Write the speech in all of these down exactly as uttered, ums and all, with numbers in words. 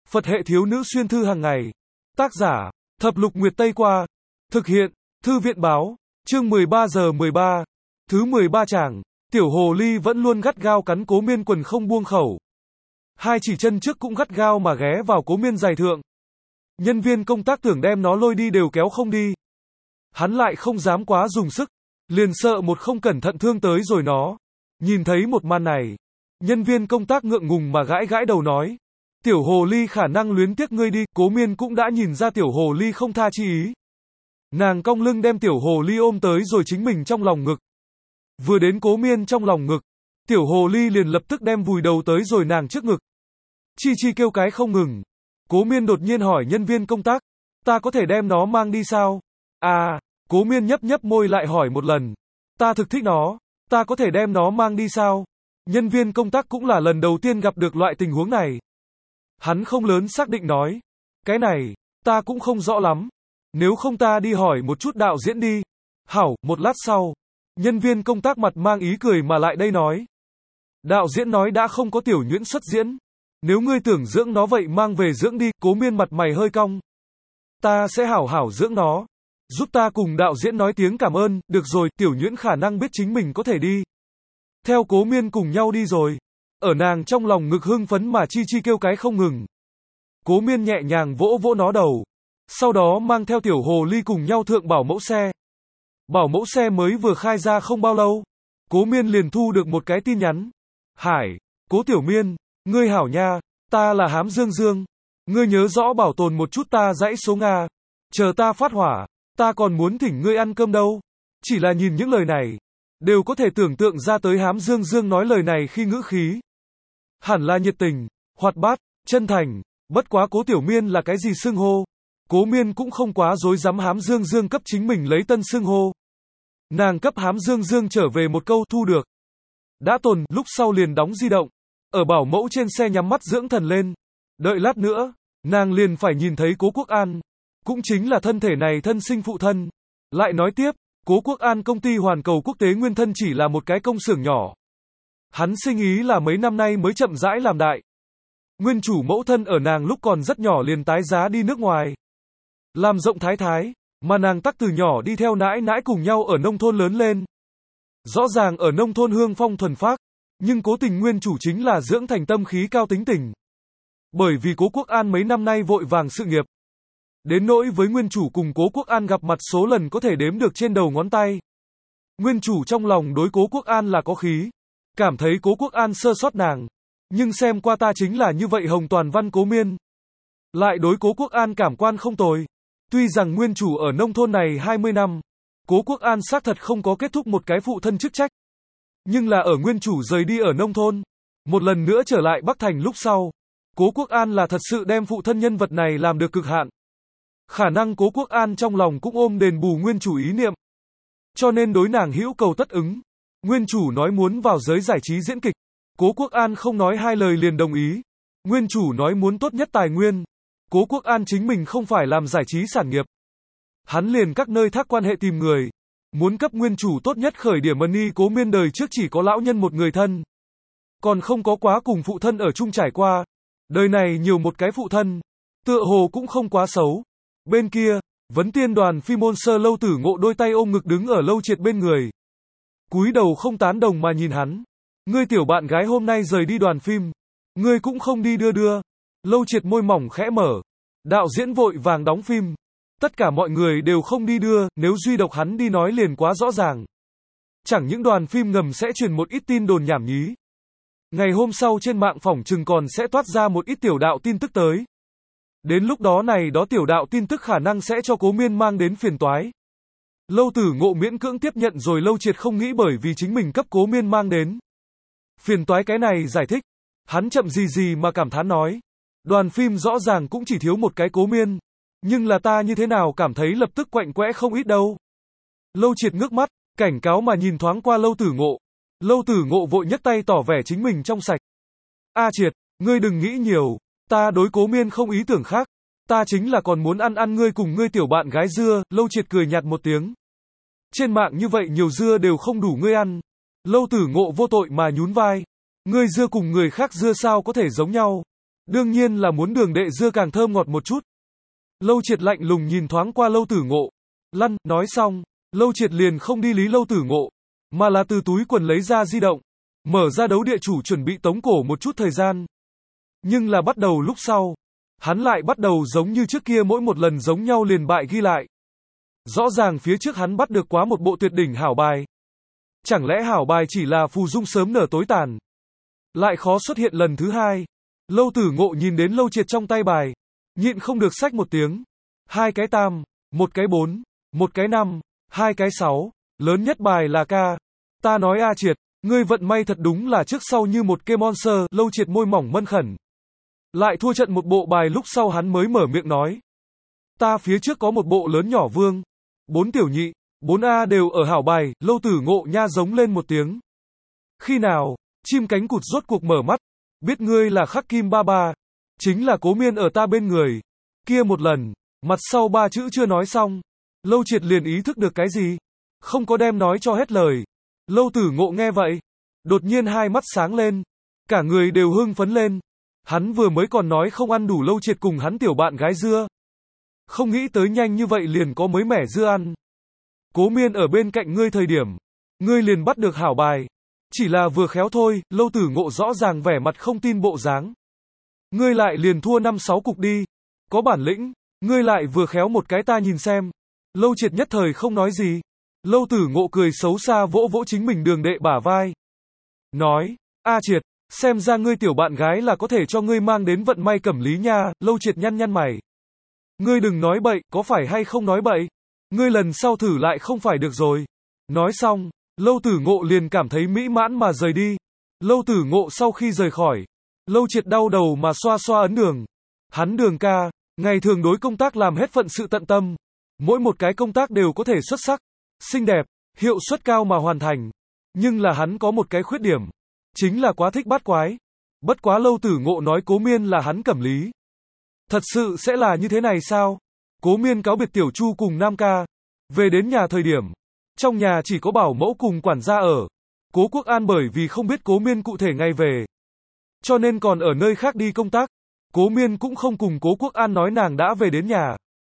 Phật hệ thiếu nữ xuyên thư hàng ngày. Tác giả, Thập Lục Nguyệt Tây Qua. Thực hiện, Thư viện báo. Chương mười ba giờ mười ba. Thứ mười ba chàng. Tiểu hồ ly vẫn luôn gắt gao cắn Cố Miên quần không buông khẩu. Hai chỉ chân trước cũng gắt gao mà ghé vào Cố Miên giày thượng. Nhân viên công tác tưởng đem nó lôi đi đều kéo không đi. Hắn lại không dám quá dùng sức, liền sợ một không cẩn thận thương tới rồi nó. Nhìn thấy một màn này, nhân viên công tác ngượng ngùng mà gãi gãi đầu nói. Tiểu hồ ly khả năng luyến tiếc ngươi đi. Cố Miên cũng đã nhìn ra tiểu hồ ly không tha chi ý. Nàng cong lưng đem tiểu hồ ly ôm tới rồi chính mình trong lòng ngực. Vừa đến Cố Miên trong lòng ngực, tiểu hồ ly liền lập tức đem vùi đầu tới rồi nàng trước ngực. Chi chi kêu cái không ngừng. Cố Miên đột nhiên hỏi nhân viên công tác, ta có thể đem nó mang đi sao? À, Cố Miên nhấp nhấp môi lại hỏi một lần. Ta thực thích nó, ta có thể đem nó mang đi sao? Nhân viên công tác cũng là lần đầu tiên gặp được loại tình huống này. Hắn không lớn xác định nói. Cái này, ta cũng không rõ lắm. Nếu không ta đi hỏi một chút đạo diễn đi. Hảo, một lát sau. Nhân viên công tác mặt mang ý cười mà lại đây nói. Đạo diễn nói đã không có tiểu nhuyễn xuất diễn. Nếu ngươi tưởng dưỡng nó vậy mang về dưỡng đi. Cố Miên mặt mày hơi cong. Ta sẽ hảo hảo dưỡng nó. Giúp ta cùng đạo diễn nói tiếng cảm ơn. Được rồi, tiểu nhuyễn khả năng biết chính mình có thể đi. Theo Cố Miên cùng nhau đi rồi. Ở nàng trong lòng ngực hưng phấn mà chi chi kêu cái không ngừng. Cố Miên nhẹ nhàng vỗ vỗ nó đầu. Sau đó mang theo tiểu hồ ly cùng nhau thượng bảo mẫu xe. Bảo mẫu xe mới vừa khai ra không bao lâu. Cố Miên liền thu được một cái tin nhắn. Hải, Cố Tiểu Miên, ngươi hảo nha, ta là Hám Dương Dương. Ngươi nhớ rõ bảo tồn một chút ta dãy số Nga. Chờ ta phát hỏa, ta còn muốn thỉnh ngươi ăn cơm đâu. Chỉ là nhìn những lời này, đều có thể tưởng tượng ra tới Hám Dương Dương nói lời này khi ngữ khí. Hẳn là nhiệt tình, hoạt bát, chân thành, bất quá Cố Tiểu Miên là cái gì xưng hô. Cố Miên cũng không quá dối dám Hám Dương Dương cấp chính mình lấy tân xưng hô. Nàng cấp Hám Dương Dương trở về một câu thu được. Đã tồn, lúc sau liền đóng di động. Ở bảo mẫu trên xe nhắm mắt dưỡng thần lên. Đợi lát nữa, nàng liền phải nhìn thấy Cố Quốc An. Cũng chính là thân thể này thân sinh phụ thân. Lại nói tiếp, Cố Quốc An công ty Hoàn Cầu Quốc tế nguyên thân chỉ là một cái công xưởng nhỏ. Hắn sinh ý là mấy năm nay mới chậm rãi làm đại. Nguyên chủ mẫu thân ở nàng lúc còn rất nhỏ liền tái giá đi nước ngoài. Làm rộng thái thái, mà nàng tắc từ nhỏ đi theo nãi nãi cùng nhau ở nông thôn lớn lên. Rõ ràng ở nông thôn hương phong thuần phác, nhưng Cố Tình nguyên chủ chính là dưỡng thành tâm khí cao tính tình. Bởi vì Cố Quốc An mấy năm nay vội vàng sự nghiệp. Đến nỗi với nguyên chủ cùng Cố Quốc An gặp mặt số lần có thể đếm được trên đầu ngón tay. Nguyên chủ trong lòng đối Cố Quốc An là có khí. Cảm thấy Cố Quốc An sơ sót nàng. Nhưng xem qua ta chính là như vậy hồng toàn văn Cố Miên. Lại đối Cố Quốc An cảm quan không tồi. Tuy rằng nguyên chủ ở nông thôn này hai mươi năm, Cố Quốc An xác thật không có kết thúc một cái phụ thân chức trách. Nhưng là ở nguyên chủ rời đi ở nông thôn, một lần nữa trở lại Bắc Thành lúc sau, Cố Quốc An là thật sự đem phụ thân nhân vật này làm được cực hạn. Khả năng Cố Quốc An trong lòng cũng ôm đền bù nguyên chủ ý niệm. Cho nên đối nàng hữu cầu tất ứng. Nguyên chủ nói muốn vào giới giải trí diễn kịch. Cố Quốc An không nói hai lời liền đồng ý. Nguyên chủ nói muốn tốt nhất tài nguyên. Cố Quốc An chính mình không phải làm giải trí sản nghiệp. Hắn liền các nơi thác quan hệ tìm người. Muốn cấp nguyên chủ tốt nhất khởi điểm money. Cố Miên đời trước chỉ có lão nhân một người thân. Còn không có quá cùng phụ thân ở chung trải qua. Đời này nhiều một cái phụ thân. Tựa hồ cũng không quá xấu. Bên kia, vấn tiên đoàn phi môn sơ Lâu Tử Ngộ đôi tay ôm ngực đứng ở Lâu Triệt bên người. Cúi đầu không tán đồng mà nhìn hắn. Ngươi tiểu bạn gái hôm nay rời đi đoàn phim. Ngươi cũng không đi đưa đưa. Lâu Triệt môi mỏng khẽ mở. Đạo diễn vội vàng đóng phim. Tất cả mọi người đều không đi đưa, nếu duy độc hắn đi nói liền quá rõ ràng. Chẳng những đoàn phim ngầm sẽ truyền một ít tin đồn nhảm nhí. Ngày hôm sau trên mạng phỏng chừng còn sẽ toát ra một ít tiểu đạo tin tức tới. Đến lúc đó này đó tiểu đạo tin tức khả năng sẽ cho Cố Miên mang đến phiền toái. Lâu Tử Ngộ miễn cưỡng tiếp nhận rồi Lâu Triệt không nghĩ bởi vì chính mình cấp Cố Miên mang đến phiền toái cái này giải thích. Hắn chậm gì gì mà cảm thán nói. Đoàn phim rõ ràng cũng chỉ thiếu một cái Cố Miên. Nhưng là ta như thế nào cảm thấy lập tức quạnh quẽ không ít đâu. Lâu Triệt ngước mắt, cảnh cáo mà nhìn thoáng qua Lâu Tử Ngộ. Lâu Tử Ngộ vội nhấc tay tỏ vẻ chính mình trong sạch. A Triệt, ngươi đừng nghĩ nhiều. Ta đối Cố Miên không ý tưởng khác. Ta chính là còn muốn ăn ăn ngươi cùng ngươi tiểu bạn gái dưa. Lâu Triệt cười nhạt một tiếng. Trên mạng như vậy nhiều dưa đều không đủ ngươi ăn. Lâu Tử Ngộ vô tội mà nhún vai. Ngươi dưa cùng người khác dưa sao có thể giống nhau. Đương nhiên là muốn đường đệ dưa càng thơm ngọt một chút. Lâu Triệt lạnh lùng nhìn thoáng qua Lâu Tử Ngộ. Lăn, nói xong, Lâu Triệt liền không đi lý Lâu Tử Ngộ, mà là từ túi quần lấy ra di động, mở ra đấu địa chủ chuẩn bị tống cổ một chút thời gian. Nhưng là bắt đầu lúc sau, hắn lại bắt đầu giống như trước kia mỗi một lần giống nhau liền bại ghi lại. Rõ ràng phía trước hắn bắt được quá một bộ tuyệt đỉnh hảo bài. Chẳng lẽ hảo bài chỉ là phù dung sớm nở tối tàn? Lại khó xuất hiện lần thứ hai. Lâu Tử Ngộ nhìn đến Lâu Triệt trong tay bài, nhịn không được xách một tiếng. Hai cái tam, một cái bốn, một cái năm, hai cái sáu, lớn nhất bài là ca. Ta nói a Triệt, ngươi vận may thật đúng là trước sau như một cây monster. Lâu Triệt môi mỏng mân khẩn. Lại thua trận một bộ bài lúc sau hắn mới mở miệng nói. Ta phía trước có một bộ lớn nhỏ vương, bốn tiểu nhị, bốn A đều ở hảo bài. Lâu Tử Ngộ nha giống lên một tiếng. Khi nào, chim cánh cụt rốt cuộc mở mắt, biết ngươi là Khắc Kim ba ba, chính là Cố Miên ở ta bên người. Kia một lần, mặt sau ba chữ chưa nói xong, Lâu Triệt liền ý thức được cái gì, không có đem nói cho hết lời. Lâu Tử Ngộ nghe vậy, đột nhiên hai mắt sáng lên, cả người đều hưng phấn lên. Hắn vừa mới còn nói không ăn đủ Lâu Triệt cùng hắn tiểu bạn gái dưa, không nghĩ tới nhanh như vậy liền có mới mẻ dưa ăn. Cố Miên ở bên cạnh ngươi thời điểm, ngươi liền bắt được hảo bài. Chỉ là vừa khéo thôi. Lâu Tử Ngộ rõ ràng vẻ mặt không tin bộ dáng. Ngươi lại liền thua năm sáu cục đi. Có bản lĩnh, ngươi lại vừa khéo một cái ta nhìn xem. Lâu Triệt nhất thời không nói gì. Lâu Tử Ngộ cười xấu xa vỗ vỗ chính mình đường đệ bả vai. Nói, a Triệt, xem ra ngươi tiểu bạn gái là có thể cho ngươi mang đến vận may cẩm lý nha. Lâu Triệt nhăn nhăn mày. Ngươi đừng nói bậy, có phải hay không nói bậy? Ngươi lần sau thử lại không phải được rồi. Nói xong, Lâu Tử Ngộ liền cảm thấy mỹ mãn mà rời đi. Lâu Tử Ngộ sau khi rời khỏi, Lâu Triệt đau đầu mà xoa xoa ấn đường. Hắn Đường ca, ngày thường đối công tác làm hết phận sự tận tâm. Mỗi một cái công tác đều có thể xuất sắc, xinh đẹp, hiệu suất cao mà hoàn thành. Nhưng là hắn có một cái khuyết điểm, chính là quá thích bắt quái. Bất quá Lâu Tử Ngộ nói Cố Miên là hắn cẩm lý. Thật sự sẽ là như thế này sao? Cố Miên cáo biệt Tiểu Chu cùng Nam ca. Về đến nhà thời điểm, trong nhà chỉ có bảo mẫu cùng quản gia ở. Cố Quốc An bởi vì không biết Cố Miên cụ thể ngày về, cho nên còn ở nơi khác đi công tác. Cố Miên cũng không cùng Cố Quốc An nói nàng đã về đến nhà.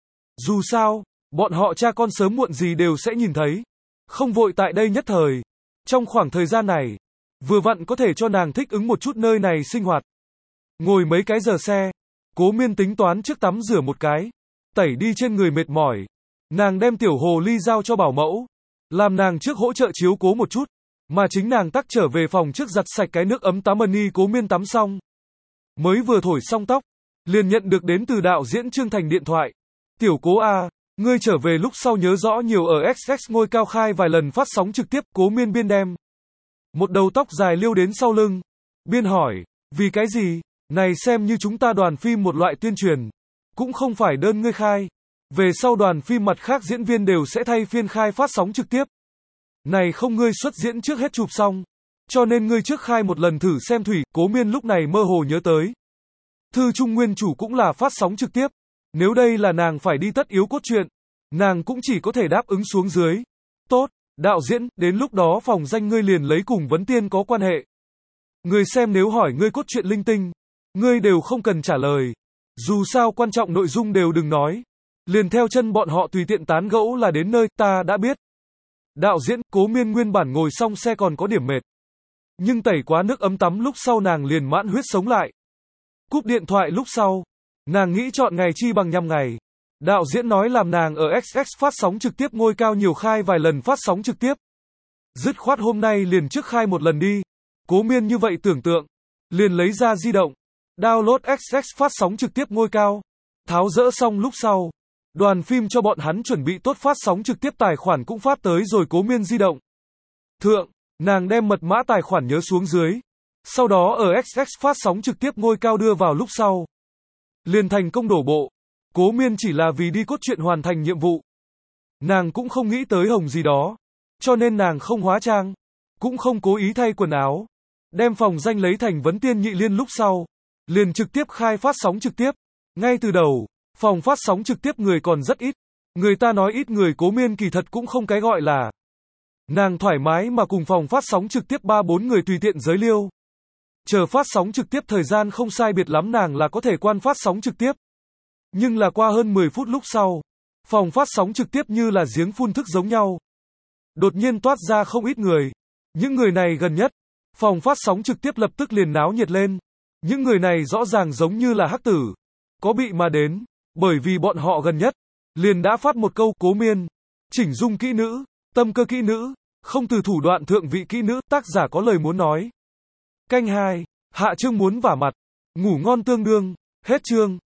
Dù sao, bọn họ cha con sớm muộn gì đều sẽ nhìn thấy. Không vội tại đây nhất thời. Trong khoảng thời gian này, vừa vặn có thể cho nàng thích ứng một chút nơi này sinh hoạt. Ngồi mấy cái giờ xe, Cố Miên tính toán trước tắm rửa một cái, tẩy đi trên người mệt mỏi. Nàng đem tiểu hồ ly giao cho bảo mẫu, làm nàng trước hỗ trợ chiếu cố một chút, mà chính nàng tắc trở về phòng trước giặt sạch cái nước ấm tắm ân y. Cố Miên tắm xong, mới vừa thổi xong tóc, liền nhận được đến từ đạo diễn Trương Thành điện thoại. Tiểu Cố a, ngươi trở về lúc sau nhớ rõ nhiều ở ích ích ngôi cao khai vài lần phát sóng trực tiếp. Cố Miên biên đem một đầu tóc dài liêu đến sau lưng, biên hỏi, vì cái gì? Này xem như chúng ta đoàn phim một loại tuyên truyền, cũng không phải đơn ngươi khai. Về sau đoàn phim mặt khác diễn viên đều sẽ thay phiên khai phát sóng trực tiếp. Này không ngươi xuất diễn trước hết chụp xong, cho nên ngươi trước khai một lần thử xem thủy. Cố Miên lúc này mơ hồ nhớ tới, Thư Trung nguyên chủ cũng là phát sóng trực tiếp. Nếu đây là nàng phải đi tất yếu cốt truyện, nàng cũng chỉ có thể đáp ứng xuống dưới. Tốt, đạo diễn, đến lúc đó phòng danh ngươi liền lấy cùng Vấn Tiên có quan hệ. Người xem nếu hỏi ngươi cốt truyện linh tinh, ngươi đều không cần trả lời. Dù sao quan trọng nội dung đều đừng nói. Liền theo chân bọn họ tùy tiện tán gẫu là đến nơi. Ta đã biết. Đạo diễn. Cố Miên nguyên bản ngồi xong xe còn có điểm mệt, nhưng tẩy quá nước ấm tắm lúc sau nàng liền mãn huyết sống lại. Cúp điện thoại lúc sau, nàng nghĩ chọn ngày chi bằng nhăm ngày. Đạo diễn nói làm nàng ở ích ích phát sóng trực tiếp ngôi cao nhiều khai vài lần phát sóng trực tiếp. Dứt khoát hôm nay liền trước khai một lần đi. Cố Miên như vậy tưởng tượng, liền lấy ra di động, download ích ích phát sóng trực tiếp ngôi cao. Tháo dỡ xong lúc sau, đoàn phim cho bọn hắn chuẩn bị tốt phát sóng trực tiếp tài khoản cũng phát tới rồi. Cố Miên di động thượng, nàng đem mật mã tài khoản nhớ xuống dưới, sau đó ở ích ích phát sóng trực tiếp ngôi cao đưa vào lúc sau, liền thành công đổ bộ. Cố Miên chỉ là vì đi cốt truyện hoàn thành nhiệm vụ. Nàng cũng không nghĩ tới hồng gì đó, cho nên nàng không hóa trang, cũng không cố ý thay quần áo. Đem phòng danh lấy thành Vấn Tiên nhị liên lúc sau, liền trực tiếp khai phát sóng trực tiếp. Ngay từ đầu, phòng phát sóng trực tiếp người còn rất ít. Người ta nói ít người, Cố Miên kỳ thật cũng không cái gọi là. Nàng thoải mái mà cùng phòng phát sóng trực tiếp ba bốn người tùy tiện giới liêu. Chờ phát sóng trực tiếp thời gian không sai biệt lắm nàng là có thể quan phát sóng trực tiếp. Nhưng là qua hơn mười phút lúc sau, phòng phát sóng trực tiếp như là giếng phun thức giống nhau. Đột nhiên toát ra không ít người. Những người này gần nhất, phòng phát sóng trực tiếp lập tức liền náo nhiệt lên. Những người này rõ ràng giống như là hắc tử. Có bị mà đến, bởi vì bọn họ gần nhất, liền đã phát một câu cố miên. Chỉnh dung kỹ nữ, tâm cơ kỹ nữ, không từ thủ đoạn thượng vị kỹ nữ, tác giả có lời muốn nói. Canh hai, hạ chương muốn vả mặt, ngủ ngon tương đương, hết chương.